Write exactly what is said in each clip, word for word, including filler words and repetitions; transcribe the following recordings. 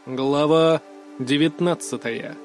Глава девятнадцатая.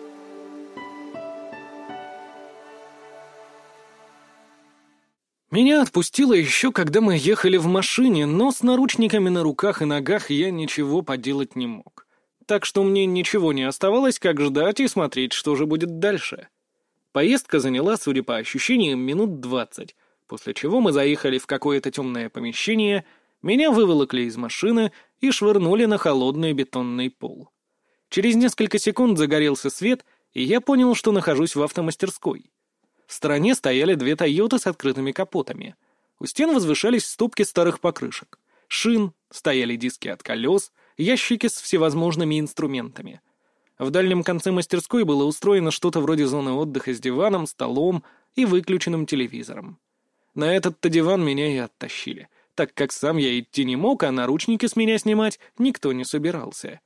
Меня отпустило еще, когда мы ехали в машине, но с наручниками на руках и ногах я ничего поделать не мог. Так что мне ничего не оставалось, как ждать и смотреть, что же будет дальше. Поездка заняла, судя по ощущениям, минут двадцать, после чего мы заехали в какое-то темное помещение, меня выволокли из машины и швырнули на холодный бетонный пол. Через несколько секунд загорелся свет, и я понял, что нахожусь в автомастерской. В стороне стояли две «Тойоты» с открытыми капотами. У стен возвышались стопки старых покрышек, шин, стояли диски от колес, ящики с всевозможными инструментами. В дальнем конце мастерской было устроено что-то вроде зоны отдыха с диваном, столом и выключенным телевизором. На этот-то диван меня и оттащили, так как сам я идти не мог, а наручники с меня снимать никто не собирался.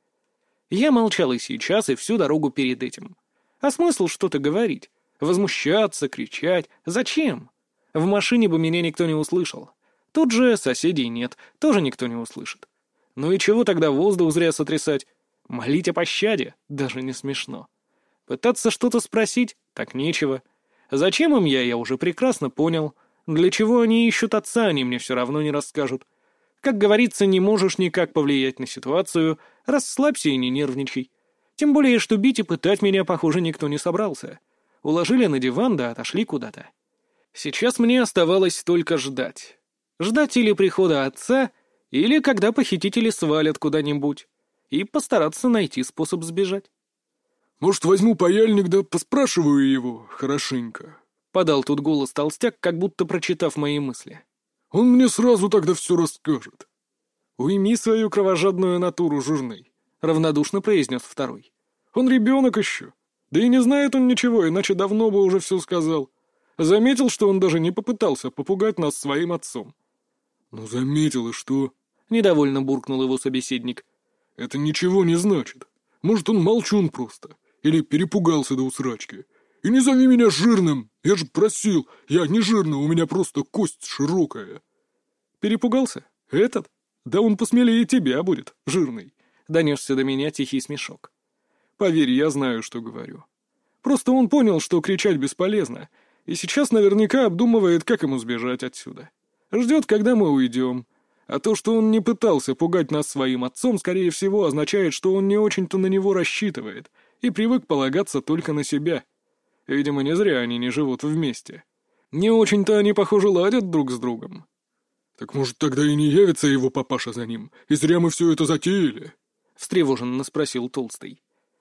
Я молчал и сейчас, и всю дорогу перед этим. А смысл что-то говорить? Возмущаться, кричать? Зачем? В машине бы меня никто не услышал. Тут же соседей нет, тоже никто не услышит. Ну и чего тогда воздух зря сотрясать? Молить о пощаде? Даже не смешно. Пытаться что-то спросить? Так нечего. Зачем им я, я уже прекрасно понял. Для чего они ищут отца, они мне все равно не расскажут. Как говорится, не можешь никак повлиять на ситуацию, расслабься и не нервничай. Тем более, что бить и пытать меня, похоже, никто не собрался. Уложили на диван, да отошли куда-то. Сейчас мне оставалось только ждать. Ждать или прихода отца, или когда похитители свалят куда-нибудь, и постараться найти способ сбежать. «Может, возьму паяльник, да поспрашиваю его хорошенько?» — подал тут голос толстяк, как будто прочитав мои мысли. «Он мне сразу тогда все расскажет». «Уйми свою кровожадную натуру, жирный», — равнодушно произнес второй. «Он ребенок еще. Да и не знает он ничего, иначе давно бы уже все сказал. Заметил, что он даже не попытался попугать нас своим отцом». «Ну, заметил, и что?» — недовольно буркнул его собеседник. «Это ничего не значит. Может, он молчун просто. Или перепугался до усрачки. И не зови меня жирным. Я же просил. Я не жирный, у меня просто кость широкая». «Перепугался? Этот? Да он посмелее тебя будет, жирный», — донесся до меня тихий смешок. «Поверь, я знаю, что говорю. Просто он понял, что кричать бесполезно, и сейчас наверняка обдумывает, как ему сбежать отсюда. Ждет, когда мы уйдем. А то, что он не пытался пугать нас своим отцом, скорее всего, означает, что он не очень-то на него рассчитывает и привык полагаться только на себя. Видимо, не зря они не живут вместе. Не очень-то они, похоже, ладят друг с другом». «Так, может, тогда и не явится его папаша за ним, и зря мы все это затеяли?» — встревоженно спросил Толстый.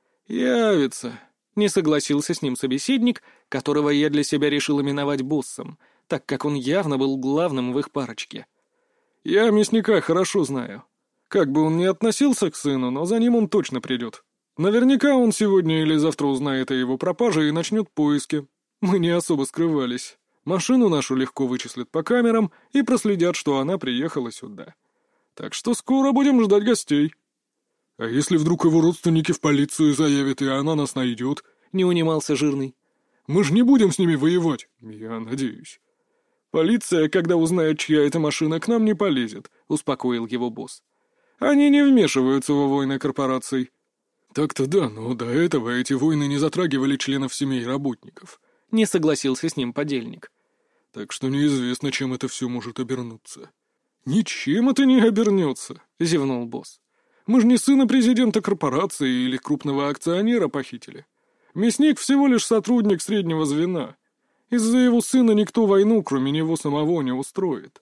«Явится», — не согласился с ним собеседник, которого я для себя решил именовать боссом, так как он явно был главным в их парочке. «Я мясника хорошо знаю. Как бы он ни относился к сыну, но за ним он точно придет. Наверняка он сегодня или завтра узнает о его пропаже и начнет поиски. Мы не особо скрывались. Машину нашу легко вычислят по камерам и проследят, что она приехала сюда. Так что скоро будем ждать гостей». «А если вдруг его родственники в полицию заявят, и она нас найдет?» — не унимался жирный. «Мы же не будем с ними воевать, я надеюсь». «Полиция, когда узнает, чья это машина, к нам не полезет», — успокоил его босс. «Они не вмешиваются во войны корпораций». «Так-то да, но до этого эти войны не затрагивали членов семей работников», — не согласился с ним подельник. «Так что неизвестно, чем это все может обернуться». «Ничем это не обернется», — зевнул босс. «Мы же не сына президента корпорации или крупного акционера похитили. Мясник всего лишь сотрудник среднего звена. Из-за его сына никто войну, кроме него самого, не устроит».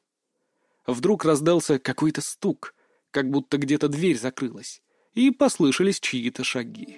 Вдруг раздался какой-то стук, как будто где-то дверь закрылась, и послышались чьи-то шаги.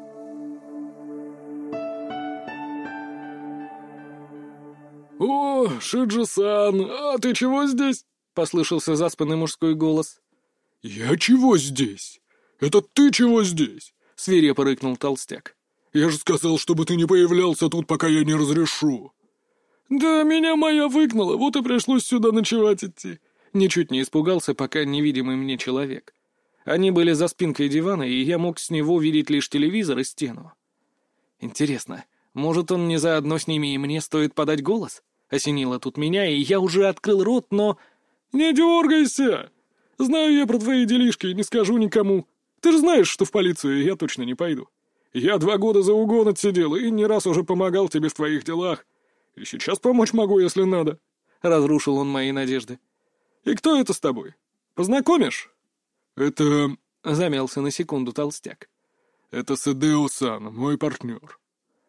«О, Шиджи-сан, а ты чего здесь?» — послышался заспанный мужской голос. «Я чего здесь? Это ты чего здесь?» — свирепо рыкнул толстяк. «Я же сказал, чтобы ты не появлялся тут, пока я не разрешу». «Да меня моя выгнала, вот и пришлось сюда ночевать идти». Ничуть не испугался пока невидимый мне человек. Они были за спинкой дивана, и я мог с него видеть лишь телевизор и стену. Интересно, может, он не заодно с ними, и мне стоит подать голос? Осенило тут меня, и я уже открыл рот, но... «Не дергайся! Знаю я про твои делишки и не скажу никому. Ты же знаешь, что в полицию я точно не пойду. Я два года за угон отсидел и не раз уже помогал тебе в твоих делах. И сейчас помочь могу, если надо. Разрушил он мои надежды. И кто это с тобой? Познакомишь? Это... Замялся на секунду толстяк. Это Сэдэо-сан, мой партнер.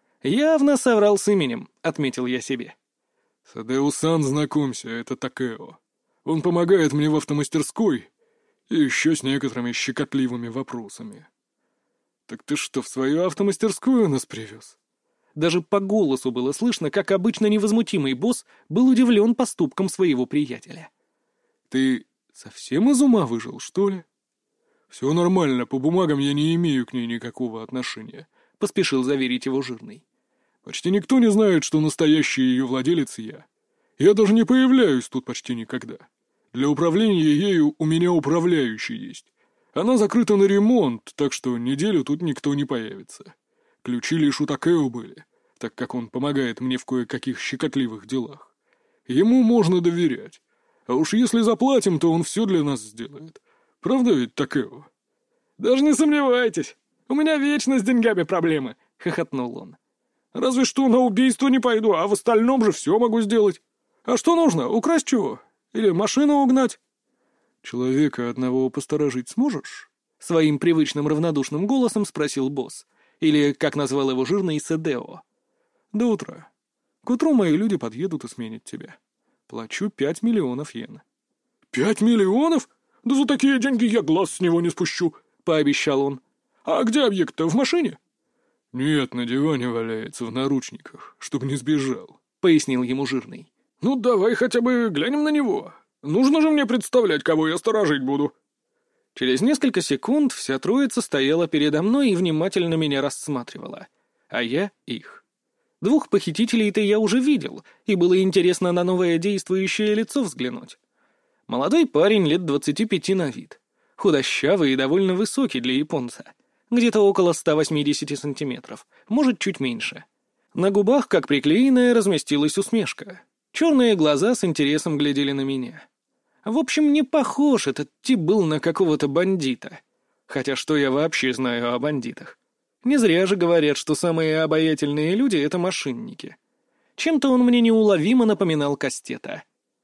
Явно соврал с именем, отметил я себе. Сэдэо-сан, знакомься, это Такео. Он помогает мне в автомастерской и еще с некоторыми щекотливыми вопросами. Так ты что, в свою автомастерскую нас привез? Даже по голосу было слышно, как обычно невозмутимый босс был удивлен поступком своего приятеля. Ты совсем из ума выжил, что ли? Все нормально, по бумагам я не имею к ней никакого отношения, поспешил заверить его Жирный. Почти никто не знает, что настоящий ее владелец я. Я даже не появляюсь тут почти никогда. Для управления ею у меня управляющий есть. Она закрыта на ремонт, так что неделю тут никто не появится. Ключи лишь у Такео были, так как он помогает мне в кое-каких щекотливых делах. Ему можно доверять. А уж если заплатим, то он все для нас сделает. Правда ведь, Такео? Даже не сомневайтесь. У меня вечно с деньгами проблемы, — хохотнул он. Разве что на убийство не пойду, а в остальном же все могу сделать. А что нужно, украсть чего? Или машину угнать? Человека одного посторожить сможешь? Своим привычным равнодушным голосом спросил босс. Или, как назвал его Жирный, Сэдэо. До утра. К утру мои люди подъедут и сменят тебя. Плачу пять миллионов йен. Пять миллионов? Да за такие деньги я глаз с него не спущу, пообещал он. А где объект-то, в машине? Нет, на диване валяется в наручниках, чтобы не сбежал, пояснил ему Жирный. Ну давай хотя бы глянем на него. Нужно же мне представлять, кого я сторожить буду. Через несколько секунд вся троица стояла передо мной и внимательно меня рассматривала, а я их. Двух похитителей-то я уже видел, и было интересно на новое действующее лицо взглянуть. Молодой парень лет двадцати пяти на вид, худощавый и довольно высокий для японца, где-то около ста восьмидесяти сантиметров, может, чуть меньше. На губах, как приклеенная, разместилась усмешка. Черные глаза с интересом глядели на меня. В общем, не похож этот тип был на какого-то бандита. Хотя что я вообще знаю о бандитах? Не зря же говорят, что самые обаятельные люди — это мошенники. Чем-то он мне неуловимо напоминал Кастета.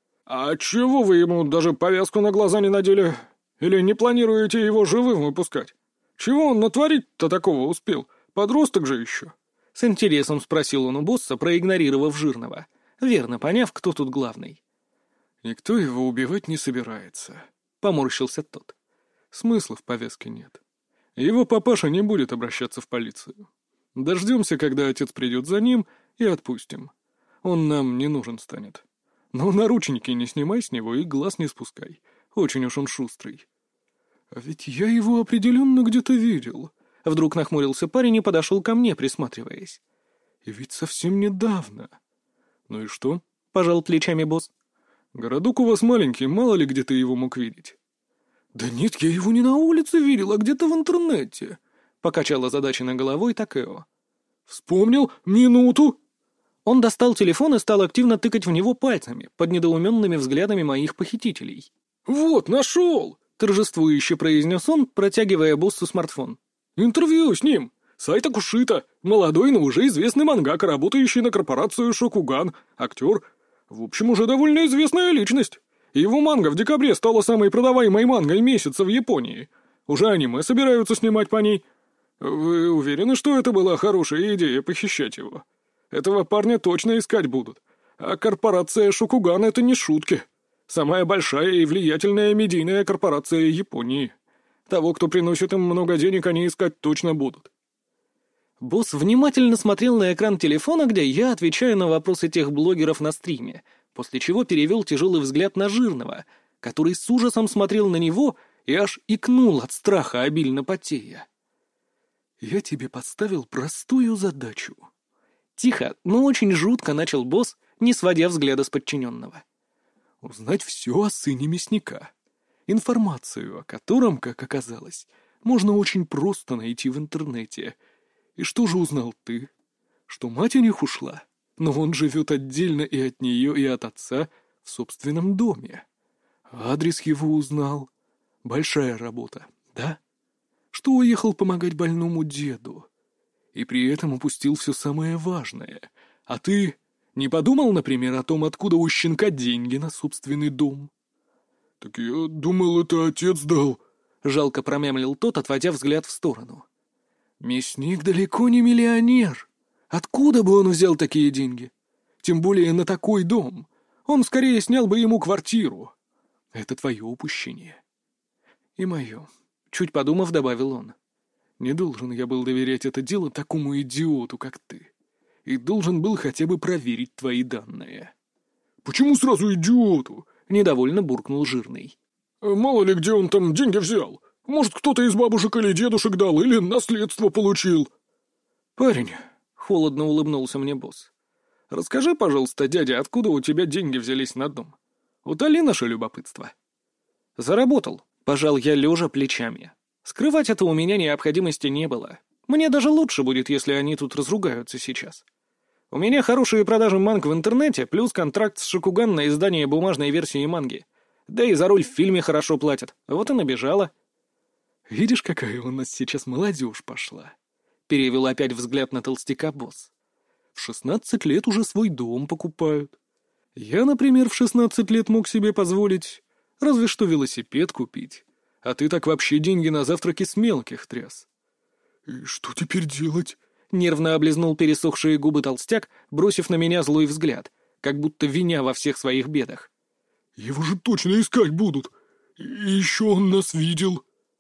«А чего вы ему даже повязку на глаза не надели? Или не планируете его живым выпускать? Чего он натворить-то такого успел? Подросток же еще?» С интересом спросил он у босса, проигнорировав Жирного, верно поняв, кто тут главный. «Никто его убивать не собирается», — поморщился тот. «Смысла в повязке нет. Его папаша не будет обращаться в полицию. Дождемся, когда отец придет за ним, и отпустим. Он нам не нужен станет. Но наручники не снимай с него и глаз не спускай. Очень уж он шустрый». «А ведь я его определенно где-то видел». Вдруг нахмурился парень и подошел ко мне, присматриваясь. «И ведь совсем недавно». «Ну и что?» — пожал плечами босс. «Городок у вас маленький, мало ли где ты его мог видеть». «Да нет, я его не на улице видел, а где-то в интернете», — покачал озадаченной головой Такео. «Вспомнил? Минуту!» Он достал телефон и стал активно тыкать в него пальцами, под недоуменными взглядами моих похитителей. «Вот, нашел!» — торжествующе произнес он, протягивая боссу смартфон. «Интервью с ним! Сайта Кушита, молодой, но уже известный мангака, работающий на корпорацию Шокуган, актер. В общем, уже довольно известная личность. Его манга в декабре стала самой продаваемой мангой месяца в Японии. Уже аниме собираются снимать по ней. Вы уверены, что это была хорошая идея похищать его? Этого парня точно искать будут. А корпорация Шокуган — это не шутки. Самая большая и влиятельная медийная корпорация Японии. Того, кто приносит им много денег, они искать точно будут». Босс внимательно смотрел на экран телефона, где я отвечаю на вопросы тех блогеров на стриме, после чего перевел тяжелый взгляд на Жирного, который с ужасом смотрел на него и аж икнул от страха, обильно потея. «Я тебе поставил простую задачу». Тихо, но очень жутко начал босс, не сводя взгляда с подчиненного. «Узнать все о сыне мясника. Информацию о котором, как оказалось, можно очень просто найти в интернете. И что же узнал ты? Что мать у них ушла, но он живет отдельно и от нее, и от отца в собственном доме. Адрес его узнал. Большая работа, да? Что что уехал помогать больному деду. И при этом упустил все самое важное. А ты не подумал, например, о том, откуда у щенка деньги на собственный дом? «Так я думал, это отец дал», — жалко промямлил тот, отводя взгляд в сторону. «Мясник далеко не миллионер. Откуда бы он взял такие деньги? Тем более на такой дом. Он скорее снял бы ему квартиру. Это твое упущение». «И мое», — чуть подумав, добавил он. «Не должен я был доверять это дело такому идиоту, как ты. И должен был хотя бы проверить твои данные». «Почему сразу идиоту?» — недовольно буркнул Жирный. «Мало ли, где он там деньги взял. Может, кто-то из бабушек или дедушек дал, или наследство получил». «Парень», — холодно улыбнулся мне босс, — «расскажи, пожалуйста, дядя, откуда у тебя деньги взялись на дом? Утоли наше любопытство». «Заработал», — пожал я лежа плечами. «Скрывать это у меня необходимости не было. Мне даже лучше будет, если они тут разругаются сейчас. У меня хорошие продажи манг в интернете, плюс контракт с Шокуган на издание бумажной версии манги. Да и за роль в фильме хорошо платят. Вот и набежала». «Видишь, какая у нас сейчас молодежь пошла?» — перевел опять взгляд на толстяка босс. «В шестнадцать лет уже свой дом покупают. Я, например, в шестнадцать лет мог себе позволить разве что велосипед купить. А ты так вообще деньги на завтраки с мелких тряс». «И что теперь делать?» — нервно облизнул пересохшие губы толстяк, бросив на меня злой взгляд, как будто виня во всех своих бедах. «Его же точно искать будут. И еще он нас видел».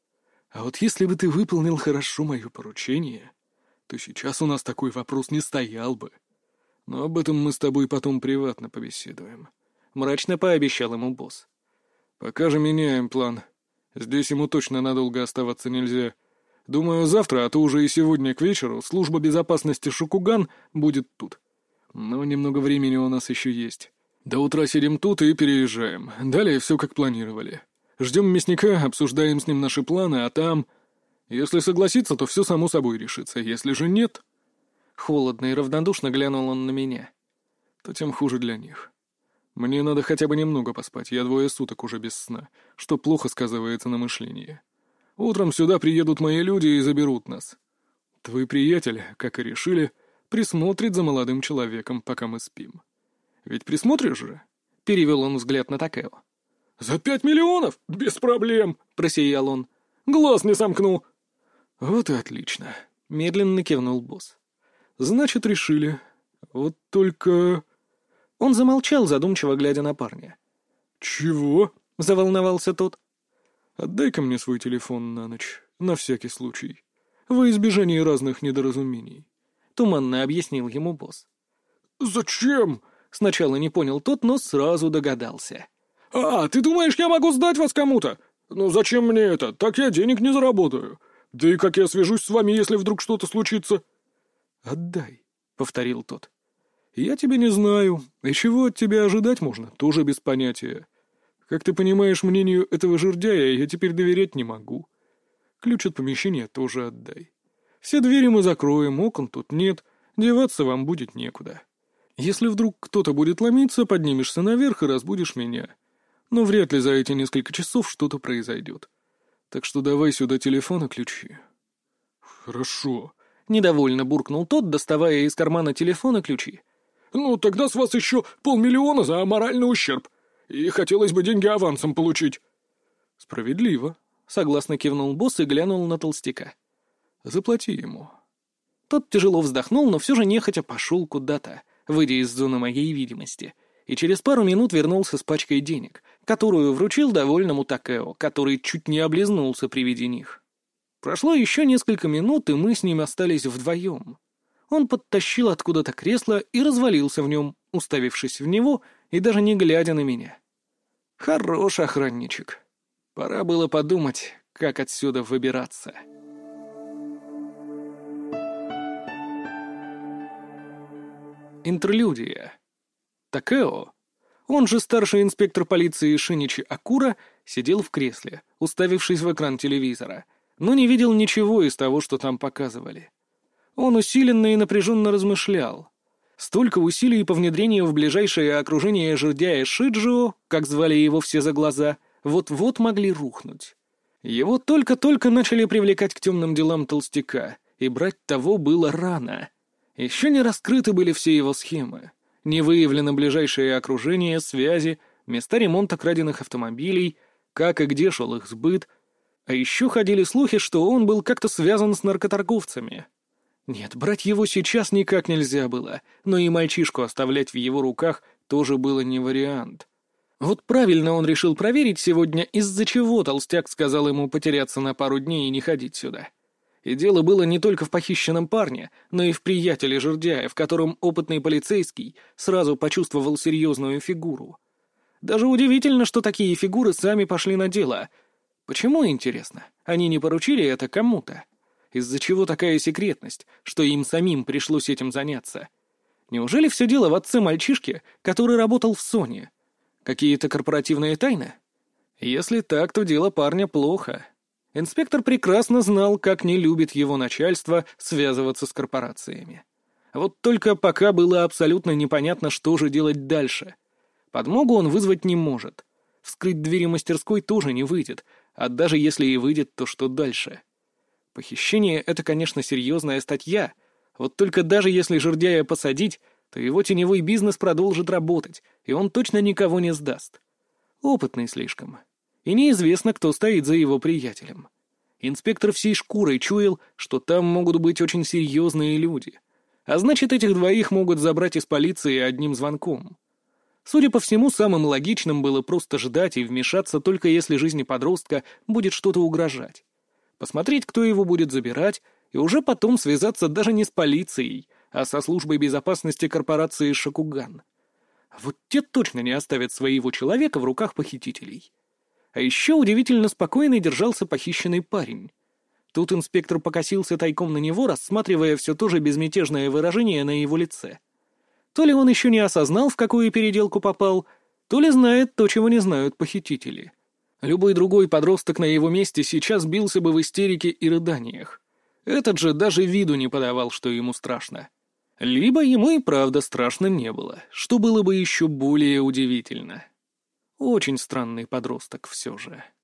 «А вот если бы ты выполнил хорошо мое поручение, то сейчас у нас такой вопрос не стоял бы. Но об этом мы с тобой потом приватно побеседуем», — мрачно пообещал ему босс. «Пока же меняем план. Здесь ему точно надолго оставаться нельзя. Думаю, завтра, а то уже и сегодня к вечеру, служба безопасности Шокуган будет тут. Но немного времени у нас еще есть. До утра сидим тут и переезжаем. Далее все как планировали. Ждем мясника, обсуждаем с ним наши планы, а там... Если согласится, то все само собой решится. Если же нет...» Холодно и равнодушно глянул он на меня. «То тем хуже для них. Мне надо хотя бы немного поспать, я двое суток уже без сна, что плохо сказывается на мышлении. Утром сюда приедут мои люди и заберут нас. Твой приятель, как и решили, присмотрит за молодым человеком, пока мы спим. Ведь присмотришь же?» — перевел он взгляд на Такео. «За пять миллионов? Без проблем!» — просиял он. «Глаз не сомкну!» «Вот и отлично!» — медленно кивнул босс. «Значит, решили. Вот только...» Он замолчал, задумчиво глядя на парня. «Чего?» — заволновался тот. «Отдай-ка мне свой телефон на ночь, на всякий случай, во избежание разных недоразумений», — туманно объяснил ему босс. «Зачем?» — сначала не понял тот, но сразу догадался. «А, ты думаешь, я могу сдать вас кому-то? Ну зачем мне это? Так я денег не заработаю. Да и как я свяжусь с вами, если вдруг что-то случится?» «Отдай», — повторил тот. «Я тебя не знаю, и чего от тебя ожидать можно, тоже без понятия. Как ты понимаешь, мнению этого жердяя я теперь доверять не могу. Ключ от помещения тоже отдай. Все двери мы закроем, окон тут нет, деваться вам будет некуда. Если вдруг кто-то будет ломиться, поднимешься наверх и разбудишь меня. Но вряд ли за эти несколько часов что-то произойдет. Так что давай сюда телефон и ключи». «Хорошо», — недовольно буркнул тот, доставая из кармана телефон и ключи. «Ну, тогда с вас еще полмиллиона за моральный ущерб. И хотелось бы деньги авансом получить». «Справедливо», — согласно кивнул босс и глянул на толстяка. «Заплати ему». Тот тяжело вздохнул, но все же нехотя пошел куда-то, выйдя из зоны моей видимости, и через пару минут вернулся с пачкой денег, которую вручил довольному Такео, который чуть не облизнулся при виде них. Прошло еще несколько минут, и мы с ним остались вдвоем. Он подтащил откуда-то кресло и развалился в нем, уставившись в него и даже не глядя на меня. Хорош охранничек. Пора было подумать, как отсюда выбираться. Интерлюдия. Такео, он же старший инспектор полиции Шиничи Акура, сидел в кресле, уставившись в экран телевизора, но не видел ничего из того, что там показывали. Он усиленно и напряженно размышлял. Столько усилий по внедрению в ближайшее окружение жердяя Шиджио, как звали его все за глаза, вот-вот могли рухнуть. Его только-только начали привлекать к темным делам толстяка, и брать того было рано. Еще не раскрыты были все его схемы. Не выявлено ближайшее окружение, связи, места ремонта краденных автомобилей, как и где шел их сбыт. А еще ходили слухи, что он был как-то связан с наркоторговцами. Нет, брать его сейчас никак нельзя было, но и мальчишку оставлять в его руках тоже было не вариант. Вот правильно он решил проверить сегодня, из-за чего толстяк сказал ему потеряться на пару дней и не ходить сюда. И дело было не только в похищенном парне, но и в приятеле жердяя, в котором опытный полицейский сразу почувствовал серьезную фигуру. Даже удивительно, что такие фигуры сами пошли на дело. Почему, интересно, они не поручили это кому-то? Из-за чего такая секретность, что им самим пришлось этим заняться? Неужели все дело в отце мальчишки, который работал в Соне? Какие-то корпоративные тайны? Если так, то дело парня плохо. Инспектор прекрасно знал, как не любит его начальство связываться с корпорациями. Вот только пока было абсолютно непонятно, что же делать дальше. Подмогу он вызвать не может. Вскрыть двери мастерской тоже не выйдет, а даже если и выйдет, то что дальше? Похищение — это, конечно, серьезная статья, вот только даже если жердяя посадить, то его теневой бизнес продолжит работать, и он точно никого не сдаст. Опытный слишком. И неизвестно, кто стоит за его приятелем. Инспектор всей шкурой чуял, что там могут быть очень серьезные люди. А значит, этих двоих могут забрать из полиции одним звонком. Судя по всему, самым логичным было просто ждать и вмешаться только если жизни подростка будет что-то угрожать. Посмотреть, кто его будет забирать, и уже потом связаться даже не с полицией, а со службой безопасности корпорации «Шокуган». Вот те точно не оставят своего человека в руках похитителей. А еще удивительно спокойно держался похищенный парень. Тут инспектор покосился тайком на него, рассматривая все то же безмятежное выражение на его лице. То ли он еще не осознал, в какую переделку попал, то ли знает то, чего не знают похитители. Любой другой подросток на его месте сейчас бился бы в истерике и рыданиях. Этот же даже виду не подавал, что ему страшно. Либо ему и правда страшно не было, что было бы еще более удивительно. Очень странный подросток все же.